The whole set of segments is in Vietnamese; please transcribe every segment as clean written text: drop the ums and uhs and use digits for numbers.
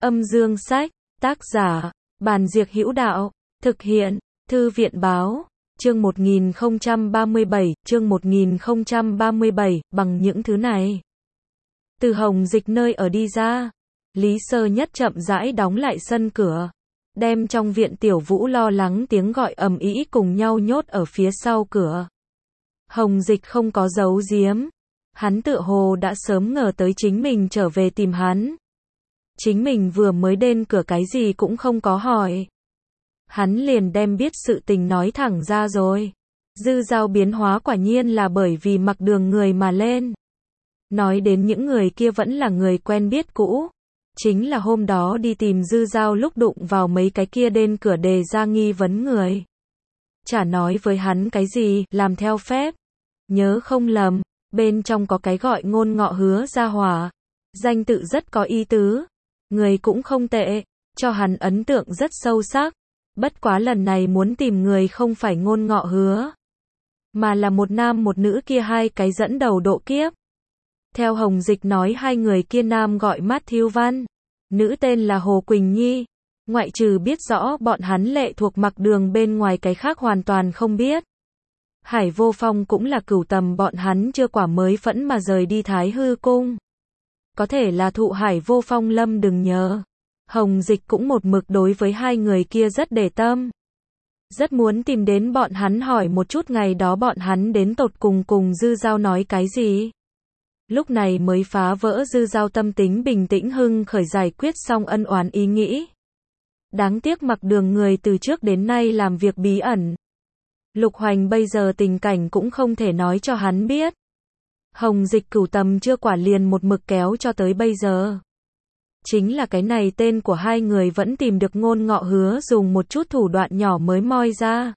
Âm dương sách, tác giả, Bàn Diệc Hữu Đạo, thực hiện, Thư viện Báo, chương 1037, bằng những thứ này. Từ Hồng Dịch nơi ở đi ra, Lý Sơ Nhất chậm rãi đóng lại sân cửa, đem trong viện Tiểu Vũ lo lắng tiếng gọi ầm ĩ cùng nhau nhốt ở phía sau cửa. Hồng Dịch không có giấu giếm, hắn tựa hồ đã sớm ngờ tới chính mình trở về tìm hắn. Chính mình vừa mới đến cửa cái gì cũng không có hỏi. Hắn liền đem biết sự tình nói thẳng ra rồi. Dư Dao biến hóa quả nhiên là bởi vì Mặc Đường người mà lên. Nói đến những người kia vẫn là người quen biết cũ. Chính là hôm đó đi tìm Dư Dao lúc đụng vào mấy cái kia đến cửa đề ra nghi vấn người. Chả nói với hắn cái gì, làm theo phép. Nhớ không lầm, bên trong có cái gọi Ngôn Ngọ Hứa gia hỏa. Danh tự rất có ý tứ. Người cũng không tệ, cho hắn ấn tượng rất sâu sắc. Bất quá lần này muốn tìm người không phải Ngôn Ngọ Hứa, mà là một nam một nữ kia hai cái dẫn đầu độ kiếp. Theo Hồng Dịch nói hai người kia nam gọi Matthew Văn, nữ tên là Hồ Quỳnh Nhi. Ngoại trừ biết rõ bọn hắn lệ thuộc Mặc Đường bên ngoài cái khác hoàn toàn không biết. Hải Vô Phong cũng là cửu tầm bọn hắn chưa quả mới phẫn mà rời đi Thái Hư Cung. Có thể là thụ Hải Vô Phong lâm đừng nhớ. Hồng Dịch cũng một mực đối với hai người kia rất để tâm. Rất muốn tìm đến bọn hắn hỏi một chút ngày đó bọn hắn đến tột cùng Dư Dao nói cái gì. Lúc này mới phá vỡ Dư Dao tâm tính bình tĩnh hưng khởi giải quyết xong ân oán ý nghĩ. Đáng tiếc Mặc Đường người từ trước đến nay làm việc bí ẩn. Lục Hoành bây giờ tình cảnh cũng không thể nói cho hắn biết. Hồng Dịch cửu tầm chưa quả liền một mực kéo cho tới bây giờ. Chính là cái này tên của hai người vẫn tìm được Ngôn Ngọ Hứa dùng một chút thủ đoạn nhỏ mới moi ra.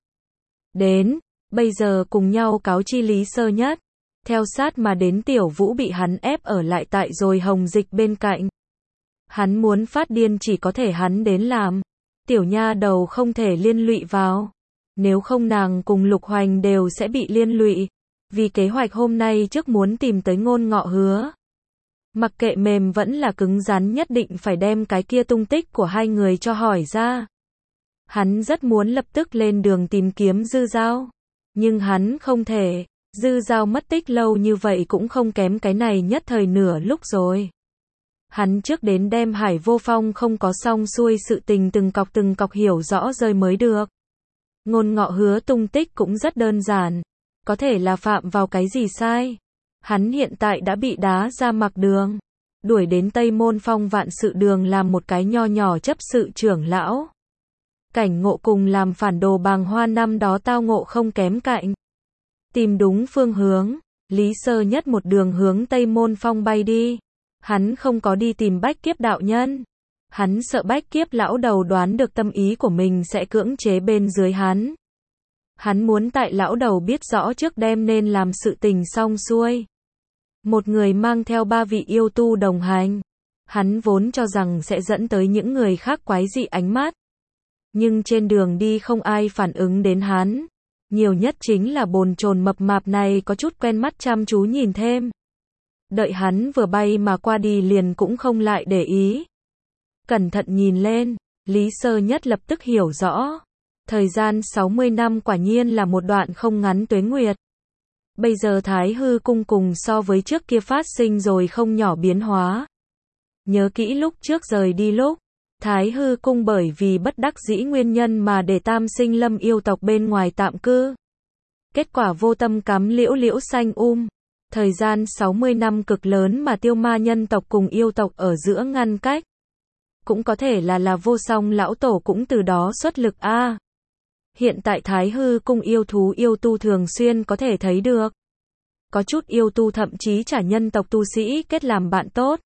Đến, bây giờ cùng nhau cáo chi Lý Sơ Nhất. Theo sát mà đến Tiểu Vũ bị hắn ép ở lại tại rồi Hồng Dịch bên cạnh. Hắn muốn phát điên chỉ có thể hắn đến làm. Tiểu nha đầu không thể liên lụy vào. Nếu không nàng cùng Lục Hoành đều sẽ bị liên lụy. Vì kế hoạch hôm nay trước muốn tìm tới Ngôn Ngọ Hứa. Mặc kệ mềm vẫn là cứng rắn nhất định phải đem cái kia tung tích của hai người cho hỏi ra. Hắn rất muốn lập tức lên đường tìm kiếm Dư Dao. Nhưng hắn không thể. Dư Dao mất tích lâu như vậy cũng không kém cái này nhất thời nửa lúc rồi. Hắn trước đến đem Hải Vô Phong không có xong xuôi sự tình từng cọc hiểu rõ rơi mới được. Ngôn Ngọ Hứa tung tích cũng rất đơn giản. Có thể là phạm vào cái gì sai. Hắn hiện tại đã bị đá ra Mặc Đường. Đuổi đến Tây Môn Phong Vạn Sự Đường làm một cái nho nhỏ chấp sự trưởng lão. Cảnh ngộ cùng làm phản đồ Bàng Hoa năm đó tao ngộ không kém cạnh. Tìm đúng phương hướng, Lý Sơ Nhất một đường hướng Tây Môn Phong bay đi. Hắn không có đi tìm Bách Kiếp đạo nhân. Hắn sợ Bách Kiếp lão đầu đoán được tâm ý của mình sẽ cưỡng chế bên dưới hắn. Hắn muốn tại lão đầu biết rõ trước đem nên làm sự tình xong xuôi. Một người mang theo ba vị yêu tu đồng hành. Hắn vốn cho rằng sẽ dẫn tới những người khác quái dị ánh mắt. Nhưng trên đường đi không ai phản ứng đến hắn. Nhiều nhất chính là bồn chồn mập mạp này có chút quen mắt chăm chú nhìn thêm. Đợi hắn vừa bay mà qua đi liền cũng không lại để ý. Cẩn thận nhìn lên, Lý Sơ Nhất lập tức hiểu rõ. Thời gian 60 năm quả nhiên là một đoạn không ngắn tuế nguyệt. Bây giờ Thái Hư Cung cùng so với trước kia phát sinh rồi không nhỏ biến hóa. Nhớ kỹ lúc trước rời đi lúc, Thái Hư Cung bởi vì bất đắc dĩ nguyên nhân mà để Tam Sinh Lâm yêu tộc bên ngoài tạm cư. Kết quả vô tâm cắm liễu xanh Thời gian 60 năm cực lớn mà Tiêu Ma nhân tộc cùng yêu tộc ở giữa ngăn cách. Cũng có thể là Vô Song lão tổ cũng từ đó xuất lực a. Hiện tại Thái Hư Cung yêu thú yêu tu thường xuyên có thể thấy được. Có chút yêu tu thậm chí trả nhân tộc tu sĩ kết làm bạn tốt.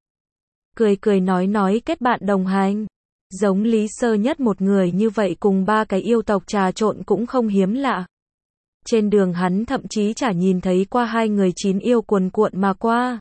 Cười nói kết bạn đồng hành. Giống Lý Sơ Nhất một người như vậy cùng ba cái yêu tộc trà trộn cũng không hiếm lạ. Trên đường hắn thậm chí chả nhìn thấy qua hai người chín yêu cuồn cuộn mà qua.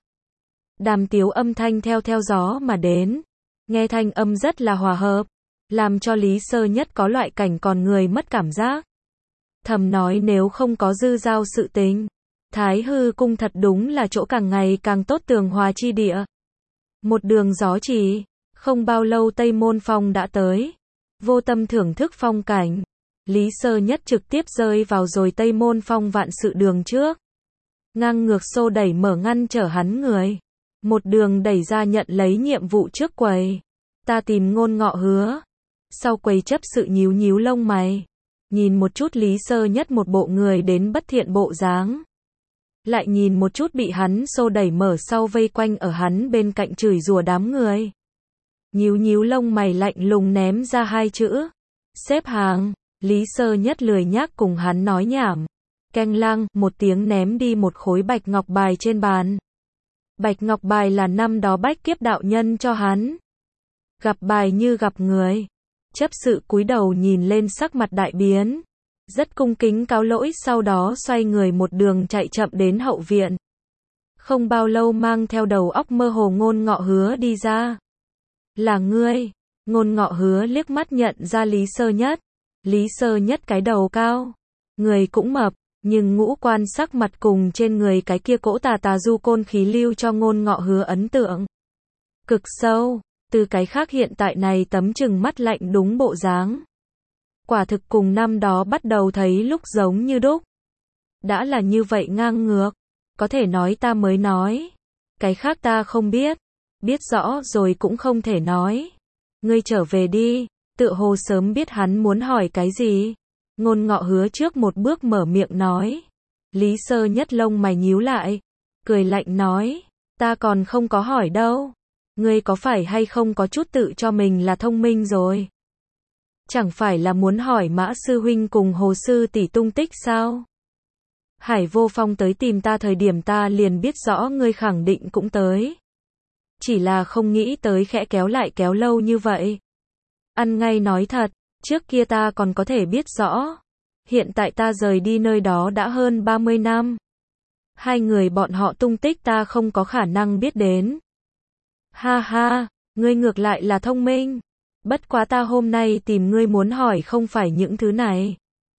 Đàm tiếu âm thanh theo gió mà đến. Nghe thanh âm rất là hòa hợp. Làm cho Lý Sơ Nhất có loại cảnh còn người mất cảm giác. Thầm nói nếu không có Dư Dao sự tình. Thái Hư Cung thật đúng là chỗ càng ngày càng tốt tường hòa chi địa. Một đường gió chỉ. Không bao lâu Tây Môn Phong đã tới. Vô tâm thưởng thức phong cảnh. Lý Sơ Nhất trực tiếp rơi vào rồi Tây Môn Phong vạn sự đường trước. Ngang ngược xô đẩy mở ngăn chở hắn người. Một đường đẩy ra nhận lấy nhiệm vụ trước quầy. Ta tìm Ngôn Ngọ Hứa. Sau quầy chấp sự nhíu nhíu lông mày. Nhìn một chút Lý Sơ Nhất một bộ người đến bất thiện bộ dáng. Lại nhìn một chút bị hắn xô đẩy mở sau vây quanh ở hắn bên cạnh chửi rủa đám người. Nhíu nhíu lông mày lạnh lùng ném ra hai chữ. Xếp hàng. Lý Sơ Nhất lười nhác cùng hắn nói nhảm. Keng lăng, một tiếng ném đi một khối bạch ngọc bài trên bàn. Bạch ngọc bài là năm đó Bách Kiếp đạo nhân cho hắn. Gặp bài như gặp người. Chấp sự cúi đầu nhìn lên sắc mặt đại biến. Rất cung kính cáo lỗi, sau đó xoay người một đường chạy chậm đến hậu viện. Không bao lâu mang theo đầu óc mơ hồ Ngôn Ngọ Hứa đi ra. Là ngươi. Ngôn Ngọ Hứa liếc mắt nhận ra Lý Sơ Nhất. Lý Sơ Nhất cái đầu cao. Người cũng mập. Nhưng ngũ quan sắc mặt cùng trên người cái kia cỗ tà tà du côn khí lưu cho Ngôn Ngọ Hứa ấn tượng cực sâu. Từ cái khác hiện tại này tấm chừng mắt lạnh đúng bộ dáng. Quả thực cùng năm đó bắt đầu thấy lúc giống như đúc. Đã là như vậy ngang ngược. Có thể nói ta mới nói. Cái khác ta không biết. Biết rõ rồi cũng không thể nói. Ngươi trở về đi. Tựa hồ sớm biết hắn muốn hỏi cái gì. Ngôn Ngọ Hứa trước một bước mở miệng nói. Lý Sơ Nhất lông mày nhíu lại. Cười lạnh nói. Ta còn không có hỏi đâu. Ngươi có phải hay không có chút tự cho mình là thông minh rồi? Chẳng phải là muốn hỏi Mã sư huynh cùng Hồ sư tỷ tung tích sao? Hải Vô Phong tới tìm ta thời điểm ta liền biết rõ ngươi khẳng định cũng tới. Chỉ là không nghĩ tới khẽ kéo lại kéo lâu như vậy. Ăn ngay nói thật, trước kia ta còn có thể biết rõ. Hiện tại ta rời đi nơi đó đã hơn 30 năm. Hai người bọn họ tung tích ta không có khả năng biết đến. Ha ha, ngươi ngược lại là thông minh. Bất quá ta hôm nay tìm ngươi muốn hỏi không phải những thứ này.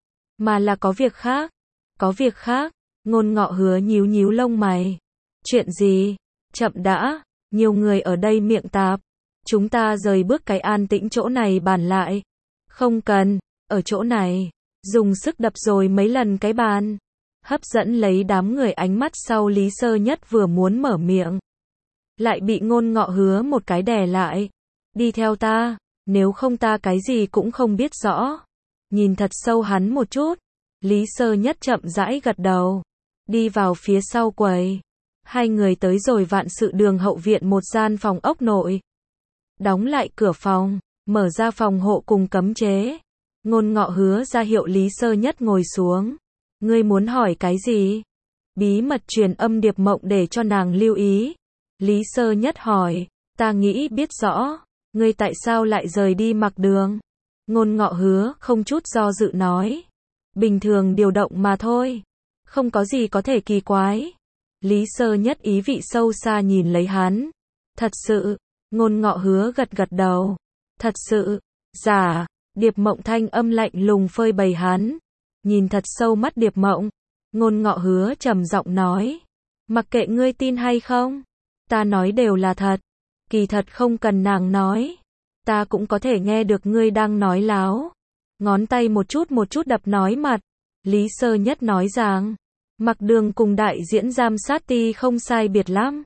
Mà là có việc khác. Có việc khác. Ngôn Ngọ Hứa nhíu nhíu lông mày. Chuyện gì? Chậm đã. Nhiều người ở đây miệng tạp. Chúng ta rời bước cái an tĩnh chỗ này bàn lại. Không cần. Ở chỗ này. Dùng sức đập rồi mấy lần cái bàn. Hấp dẫn lấy đám người ánh mắt sau Lý Sơ Nhất vừa muốn mở miệng. Lại bị Ngôn Ngọ Hứa một cái đè lại. Đi theo ta. Nếu không ta cái gì cũng không biết rõ. Nhìn thật sâu hắn một chút. Lý Sơ Nhất chậm rãi gật đầu. Đi vào phía sau quầy. Hai người tới rồi vạn sự đường hậu viện một gian phòng ốc nội. Đóng lại cửa phòng. Mở ra phòng hộ cùng cấm chế. Ngôn Ngọ Hứa ra hiệu Lý Sơ Nhất ngồi xuống. Ngươi muốn hỏi cái gì? Bí mật truyền âm Điệp Mộng để cho nàng lưu ý. Lý Sơ Nhất hỏi. Ta nghĩ biết rõ. Ngươi tại sao lại rời đi Mặc Đường? Ngôn Ngọ Hứa không chút do dự nói. Bình thường điều động mà thôi. Không có gì có thể kỳ quái. Lý Sơ Nhất ý vị sâu xa nhìn lấy hắn. Thật sự. Ngôn Ngọ Hứa gật gật đầu. Thật sự. Giả. Điệp Mộng thanh âm lạnh lùng phơi bày hắn. Nhìn thật sâu mắt Điệp Mộng. Ngôn Ngọ Hứa trầm giọng nói. Mặc kệ ngươi tin hay không. Ta nói đều là thật. Kỳ thật không cần nàng nói. Ta cũng có thể nghe được ngươi đang nói láo. Ngón tay một chút đập nói mặt. Lý Sơ Nhất nói rằng. Mặc Đường cùng đại diễn giám sát ti không sai biệt lắm.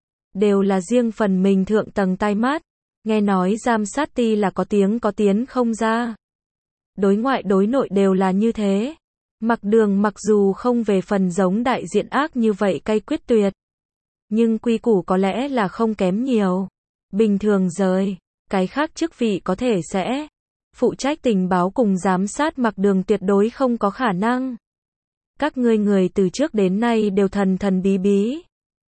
Đều là riêng phần mình thượng tầng tai mắt. Nghe nói giám sát ti là có tiếng có tiến không ra. Đối ngoại đối nội đều là như thế. Mặc Đường mặc dù không về phần giống đại diện ác như vậy cay quyết tuyệt. Nhưng quy củ có lẽ là không kém nhiều. Bình thường rời. Cái khác chức vị có thể sẽ. Phụ trách tình báo cùng giám sát Mặc Đường tuyệt đối không có khả năng. Các ngươi người từ trước đến nay đều thần thần bí bí.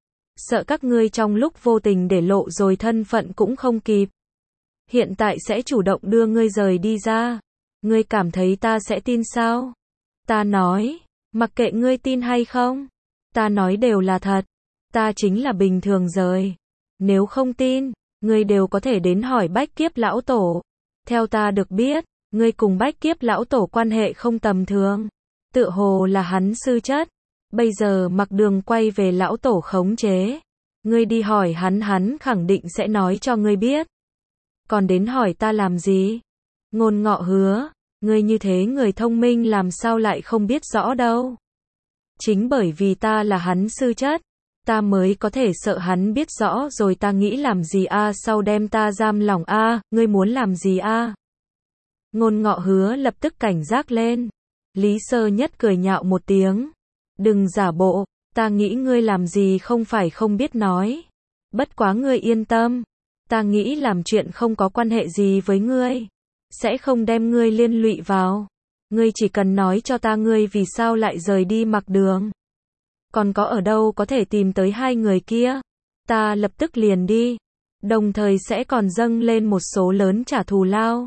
Sợ các ngươi trong lúc vô tình để lộ rồi thân phận cũng không kịp. Hiện tại sẽ chủ động đưa ngươi rời đi ra. Ngươi cảm thấy ta sẽ tin sao? Ta nói, mặc kệ ngươi tin hay không. Ta nói đều là thật. Ta chính là bình thường rời. Nếu không tin, ngươi đều có thể đến hỏi Bách Kiếp lão tổ. Theo ta được biết, ngươi cùng Bách Kiếp lão tổ quan hệ không tầm thường. Tựa hồ là hắn sư chất. Bây giờ Mặc Đường quay về lão tổ khống chế. Ngươi đi hỏi hắn, hắn khẳng định sẽ nói cho ngươi biết. còn đến hỏi ta làm gì? Ngôn Ngọ Hứa, ngươi như thế người thông minh làm sao lại không biết rõ đâu. Chính bởi vì ta là hắn sư chất, ta mới có thể sợ hắn biết rõ rồi ta nghĩ làm gì a, sau đem ta giam lỏng a, ngươi muốn làm gì a? Ngôn Ngọ Hứa lập tức cảnh giác lên. Lý Sơ Nhất cười nhạo một tiếng. Đừng giả bộ, ta nghĩ ngươi làm gì không phải không biết nói. Bất quá ngươi yên tâm, ta nghĩ làm chuyện không có quan hệ gì với ngươi, sẽ không đem ngươi liên lụy vào. Ngươi chỉ cần nói cho ta ngươi vì sao lại rời đi Mặc Đường. Còn có ở đâu có thể tìm tới hai người kia, ta lập tức liền đi, đồng thời sẽ còn dâng lên một số lớn trả thù lao.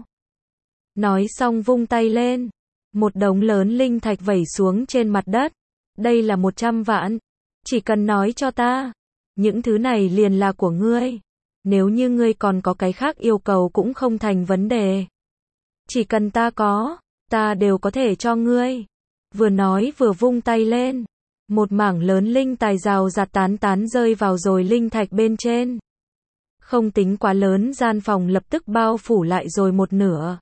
Nói xong vung tay lên, một đống lớn linh thạch vẩy xuống trên mặt đất. Đây là 100 vạn, chỉ cần nói cho ta, những thứ này liền là của ngươi. Nếu như ngươi còn có cái khác yêu cầu cũng không thành vấn đề. Chỉ cần ta có, ta đều có thể cho ngươi. Vừa nói vừa vung tay lên, một mảng lớn linh tài rào rạt tán tán rơi vào rồi linh thạch bên trên. Không tính quá lớn, gian phòng lập tức bao phủ lại rồi một nửa.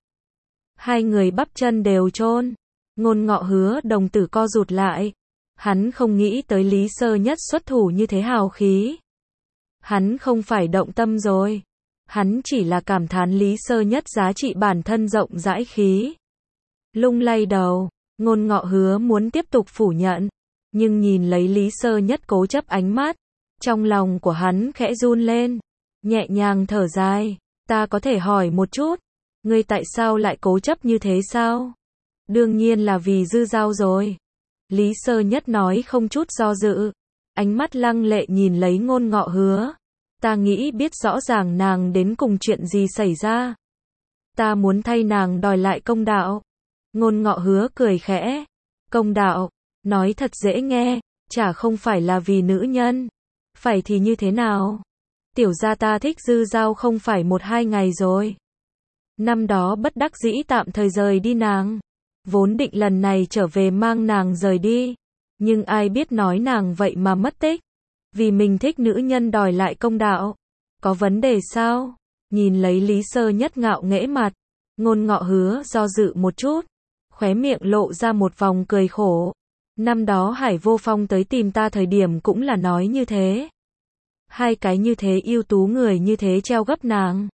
Hai người bắp chân đều chôn. Ngôn Ngọ Hứa đồng tử co rụt lại. Hắn không nghĩ tới Lý Sơ Nhất xuất thủ như thế hào khí. Hắn không phải động tâm rồi. Hắn chỉ là cảm thán Lý Sơ Nhất giá trị bản thân rộng rãi khí. Lung lay đầu, Ngôn Ngọ Hứa muốn tiếp tục phủ nhận. Nhưng nhìn lấy Lý Sơ Nhất cố chấp ánh mắt, trong lòng của hắn khẽ run lên. Nhẹ nhàng thở dài, ta có thể hỏi một chút, ngươi tại sao lại cố chấp như thế sao? Đương nhiên là vì Dư Giao rồi. Lý Sơ Nhất nói không chút do dự, ánh mắt lăng lệ nhìn lấy Ngôn Ngọ Hứa. Ta nghĩ biết rõ ràng nàng đến cùng chuyện gì xảy ra. Ta muốn thay nàng đòi lại công đạo. Ngôn Ngọ Hứa cười khẽ. Công đạo, nói thật dễ nghe, chả không phải là vì nữ nhân. Phải thì như thế nào? Tiểu gia ta thích Dư Giao không phải 1-2 ngày rồi. Năm đó bất đắc dĩ tạm thời rời đi nàng. Vốn định lần này trở về mang nàng rời đi. Nhưng ai biết nói nàng vậy mà mất tích. Vì mình thích nữ nhân đòi lại công đạo. Có vấn đề sao? Nhìn lấy Lý Sơ Nhất ngạo nghễ mặt. Ngôn Ngọ Hứa do dự một chút. Khóe miệng lộ ra một vòng cười khổ. Năm đó Hải Vô Phong tới tìm ta thời điểm cũng là nói như thế. Hai cái như thế ưu tú người như thế treo gấp nàng.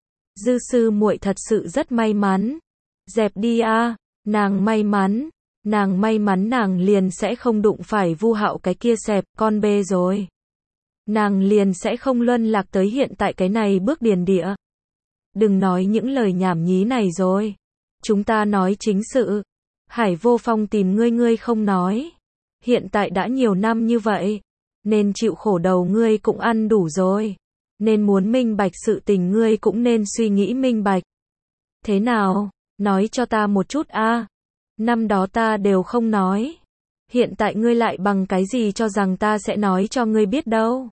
Dư sư muội thật sự rất may mắn. Dẹp đi a, nàng may mắn. Nàng may mắn nàng liền sẽ không đụng phải Vu Hạo cái kia xẹp con bê rồi. Nàng liền sẽ không luân lạc tới hiện tại cái này bước điền địa. Đừng nói những lời nhảm nhí này rồi. Chúng ta nói chính sự. Hải Vô Phong tìm ngươi ngươi không nói. Hiện tại đã nhiều năm như vậy. Nên chịu khổ đầu ngươi cũng ăn đủ rồi. Nên muốn minh bạch sự tình ngươi cũng nên suy nghĩ minh bạch. Thế nào? Nói cho ta một chút a. Năm đó ta đều không nói. Hiện tại ngươi lại bằng cái gì cho rằng ta sẽ nói cho ngươi biết đâu?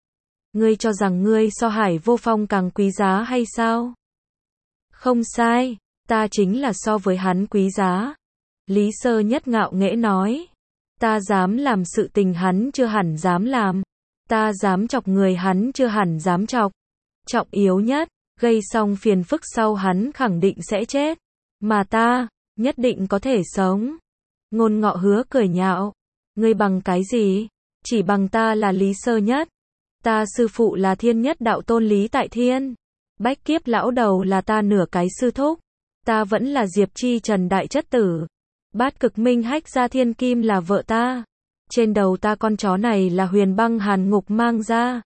Ngươi cho rằng ngươi so Hải Vô Phong càng quý giá hay sao? Không sai, ta chính là so với hắn quý giá. Lý Sơ Nhất ngạo nghễ nói. Ta dám làm sự tình hắn chưa hẳn dám làm. Ta dám chọc người hắn chưa hẳn dám chọc. Trọng yếu nhất, gây xong phiền phức sau hắn khẳng định sẽ chết. Mà ta, nhất định có thể sống. Ngôn Ngọ Hứa cười nhạo. Ngươi bằng cái gì? Chỉ bằng ta là Lý Sơ Nhất. Ta sư phụ là Thiên Nhất Đạo Tôn Lý Tại Thiên. Bách Kiếp lão đầu là ta nửa cái sư thúc. Ta vẫn là Diệp Chi Trần đại chất tử. Bát Cực Minh Hách Gia Thiên Kim là vợ ta. Trên đầu ta con chó này là Huyền Băng Hàn Ngục mang ra.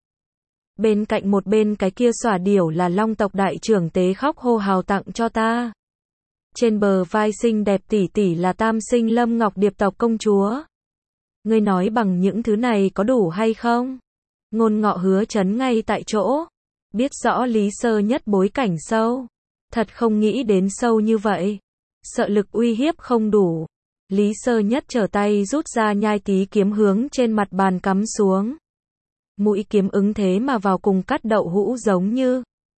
Bên cạnh một bên cái kia xỏa điểu là Long tộc đại trưởng tế khóc hô hào tặng cho ta. Trên bờ vai xinh đẹp tỷ tỷ là Tam Sinh Lâm Ngọc Điệp tộc công chúa. Ngươi nói bằng những thứ này có đủ hay không? Ngôn Ngọ Hứa chấn ngay tại chỗ. Biết rõ Lý Sơ Nhất bối cảnh sâu. Thật không nghĩ đến sâu như vậy. Sợ lực uy hiếp không đủ. Lý Sơ Nhất trở tay rút ra nhai tí kiếm hướng trên mặt bàn cắm xuống. Mũi kiếm ứng thế mà vào cùng cắt đậu hũ giống như.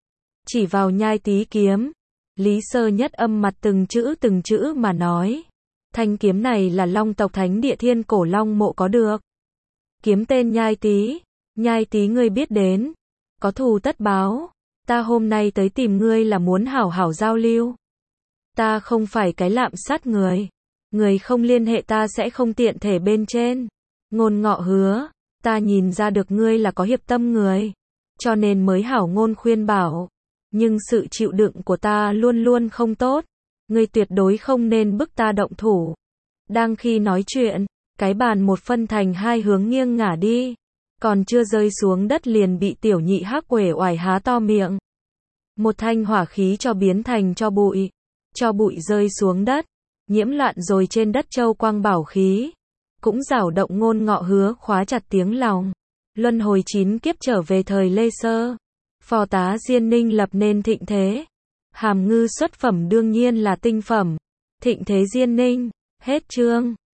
Chỉ vào nhai tí kiếm. Lý Sơ Nhất âm mặt từng chữ mà nói. Thanh kiếm này là Long tộc Thánh Địa Thiên Cổ Long mộ có được. Kiếm tên nhai tí. Nhai tí ngươi biết đến. Có thù tất báo. Ta hôm nay tới tìm ngươi là muốn hảo hảo giao lưu. Ta không phải cái lạm sát người. Người không liên hệ ta sẽ không tiện thể bên trên. Ngôn Ngọ hứa, ta nhìn ra được ngươi là có hiệp tâm người. Cho nên mới hảo ngôn khuyên bảo. Nhưng sự chịu đựng của ta luôn luôn không tốt. Ngươi tuyệt đối không nên bức ta động thủ. Đang khi nói chuyện, cái bàn một phân thành hai hướng nghiêng ngả đi. Còn chưa rơi xuống đất liền bị tiểu nhị hắc uể oải há to miệng. Một thanh hỏa khí cho biến thành cho bụi. Cho bụi rơi xuống đất. Nhiễm loạn rồi trên đất châu quang bảo khí. Cũng rảo động Ngôn Ngọ hứa khóa chặt tiếng lòng. Luân hồi 9 kiếp trở về thời Lê Sơ. Phò tá Diên Ninh lập nên thịnh thế. Hàm ngư xuất phẩm đương nhiên là tinh phẩm. Thịnh thế Diên Ninh. Hết chương.